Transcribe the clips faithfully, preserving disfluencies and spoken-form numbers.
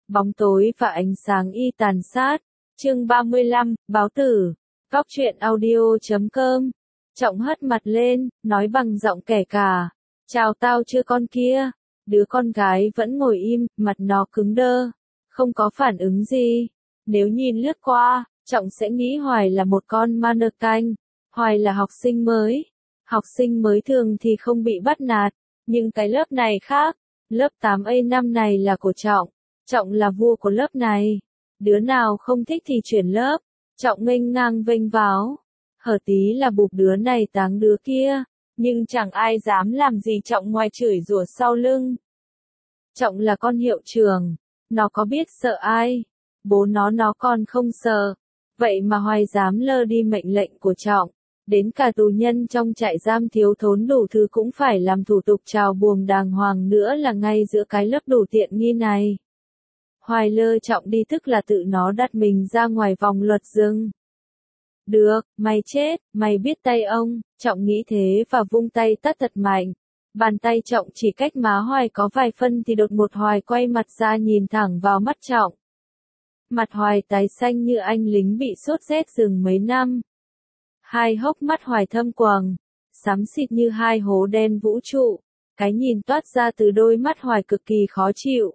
Bóng tối và ánh sáng y tàn sát. Chương ba mươi lăm, Báo tử. Góc truyện audio chấm com. Trọng hất mặt lên, nói bằng giọng kẻ cả. Chào tao chưa con kia. Đứa con gái vẫn ngồi im, mặt nó cứng đơ. Không có phản ứng gì. Nếu nhìn lướt qua, Trọng sẽ nghĩ Hoài là một con mannequin. Hoài là học sinh mới. Học sinh mới thường thì không bị bắt nạt. Nhưng cái lớp này khác. Lớp tám A năm này là của Trọng. Trọng là vua của lớp này. Đứa nào không thích thì chuyển lớp. Trọng nghênh ngang vênh váo. Hở tí là bụp đứa này táng đứa kia. Nhưng chẳng ai dám làm gì Trọng ngoài chửi rủa sau lưng. Trọng là con hiệu trưởng. Nó có biết sợ ai? Bố nó nó còn không sợ. Vậy mà Hoài dám lơ đi mệnh lệnh của Trọng. Đến cả tù nhân trong trại giam thiếu thốn đủ thứ cũng phải làm thủ tục chào buồng đàng hoàng nữa là ngay giữa cái lớp đủ tiện nghi này. Hoài lơ Trọng đi tức là tự nó đặt mình ra ngoài vòng luật rừng. Được, mày chết, mày biết tay ông, Trọng nghĩ thế và vung tay tát thật mạnh. Bàn tay Trọng chỉ cách má Hoài có vài phân thì đột một Hoài quay mặt ra nhìn thẳng vào mắt Trọng. Mặt Hoài tái xanh như anh lính bị sốt rét rừng mấy năm. Hai hốc mắt Hoài thâm quầng, xám xịt như hai hố đen vũ trụ, cái nhìn toát ra từ đôi mắt Hoài cực kỳ khó chịu.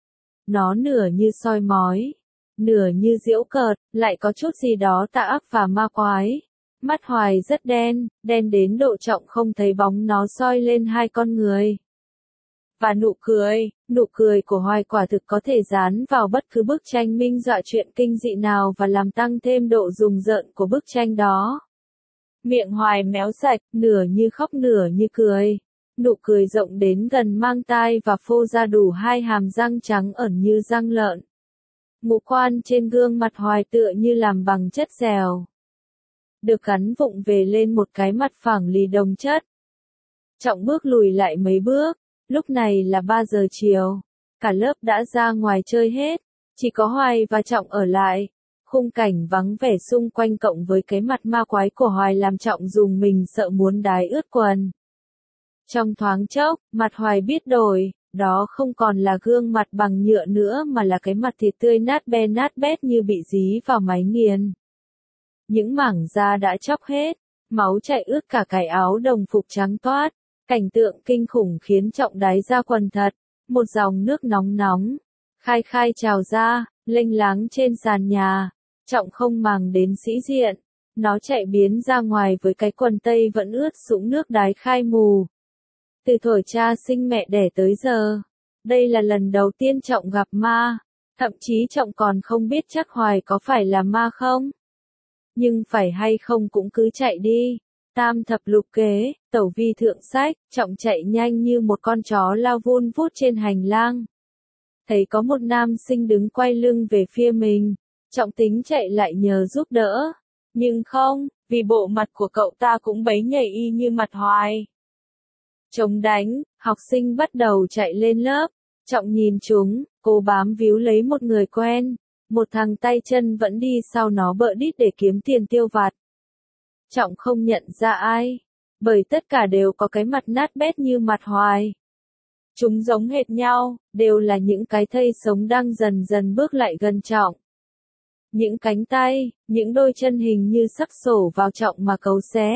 Nó nửa như soi mói, nửa như giễu cợt, lại có chút gì đó tà ác và ma quái. Mắt Hoài rất đen, đen đến độ Trọng không thấy bóng nó soi lên hai con người. Và nụ cười, nụ cười của Hoài quả thực có thể dán vào bất cứ bức tranh minh họa chuyện kinh dị nào và làm tăng thêm độ rùng rợn của bức tranh đó. Miệng Hoài méo sạch, nửa như khóc nửa như cười. Nụ cười rộng đến gần mang tai và phô ra đủ hai hàm răng trắng ẩn như răng lợn. Ngũ quan trên gương mặt Hoài tựa như làm bằng chất dẻo. Được gắn vụng về lên một cái mặt phẳng lì đồng chất. Trọng bước lùi lại mấy bước, lúc này là ba giờ chiều. Cả lớp đã ra ngoài chơi hết, chỉ có Hoài và Trọng ở lại. Khung cảnh vắng vẻ xung quanh cộng với cái mặt ma quái của Hoài làm Trọng dùng mình sợ muốn đái ướt quần. Trong thoáng chốc, mặt Hoài biết đổi, đó không còn là gương mặt bằng nhựa nữa mà là cái mặt thịt tươi nát be nát bét như bị dí vào máy nghiền. Những mảng da đã chóc hết, máu chảy ướt cả cái áo đồng phục trắng toát, cảnh tượng kinh khủng khiến Trọng đái ra quần thật, một dòng nước nóng nóng, khai khai trào ra, lênh láng trên sàn nhà. Trọng không màng đến sĩ diện, nó chạy biến ra ngoài với cái quần tây vẫn ướt sũng nước đái khai mù. Từ thổi cha sinh mẹ đẻ tới giờ, đây là lần đầu tiên Trọng gặp ma, thậm chí Trọng còn không biết chắc Hoài có phải là ma không. Nhưng phải hay không cũng cứ chạy đi, tam thập lục kế, tẩu vi thượng sách, Trọng chạy nhanh như một con chó lao vun vút trên hành lang. Thấy có một nam sinh đứng quay lưng về phía mình. Trọng tính chạy lại nhờ giúp đỡ, nhưng không, vì bộ mặt của cậu ta cũng bấy nhầy y như mặt Hoài. Chống đánh, học sinh bắt đầu chạy lên lớp, Trọng nhìn chúng, cố bám víu lấy một người quen, một thằng tay chân vẫn đi sau nó bợ đít để kiếm tiền tiêu vặt. Trọng không nhận ra ai, bởi tất cả đều có cái mặt nát bét như mặt Hoài. Chúng giống hệt nhau, đều là những cái thây sống đang dần dần bước lại gần Trọng. Những cánh tay, những đôi chân hình như sắp sổ vào Trọng mà cấu xé.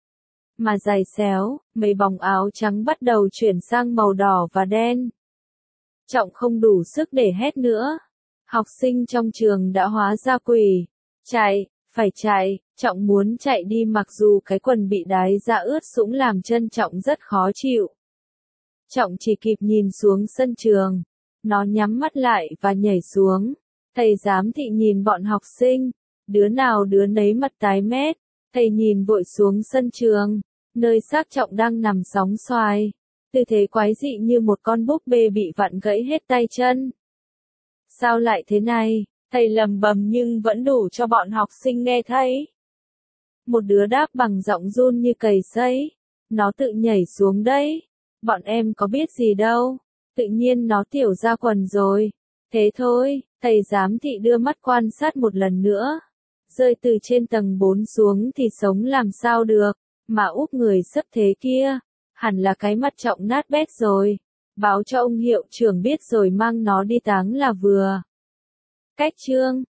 Mà giày xéo, mấy bóng áo trắng bắt đầu chuyển sang màu đỏ và đen. Trọng không đủ sức để hét nữa. Học sinh trong trường đã hóa ra quỷ. Chạy, phải chạy, Trọng muốn chạy đi mặc dù cái quần bị đái ra ướt sũng làm chân Trọng rất khó chịu. Trọng chỉ kịp nhìn xuống sân trường. Nó nhắm mắt lại và nhảy xuống. Thầy giám thị nhìn bọn học sinh, đứa nào đứa nấy mặt tái mét, thầy nhìn vội xuống sân trường, nơi xác Trọng đang nằm sóng xoài, tư thế quái dị như một con búp bê bị vặn gãy hết tay chân. Sao lại thế này, thầy lầm bầm nhưng vẫn đủ cho bọn học sinh nghe thấy. Một đứa đáp bằng giọng run như cầy sấy, nó tự nhảy xuống đấy, bọn em có biết gì đâu, tự nhiên nó tiểu ra quần rồi, thế thôi. Thầy giám thị đưa mắt quan sát một lần nữa. Rơi từ trên tầng bốn xuống thì sống làm sao được, mà úp người sấp thế kia, hẳn là cái mặt Trọng nát bét rồi. báo cho ông hiệu trưởng biết rồi mang nó đi táng là vừa. Cách chương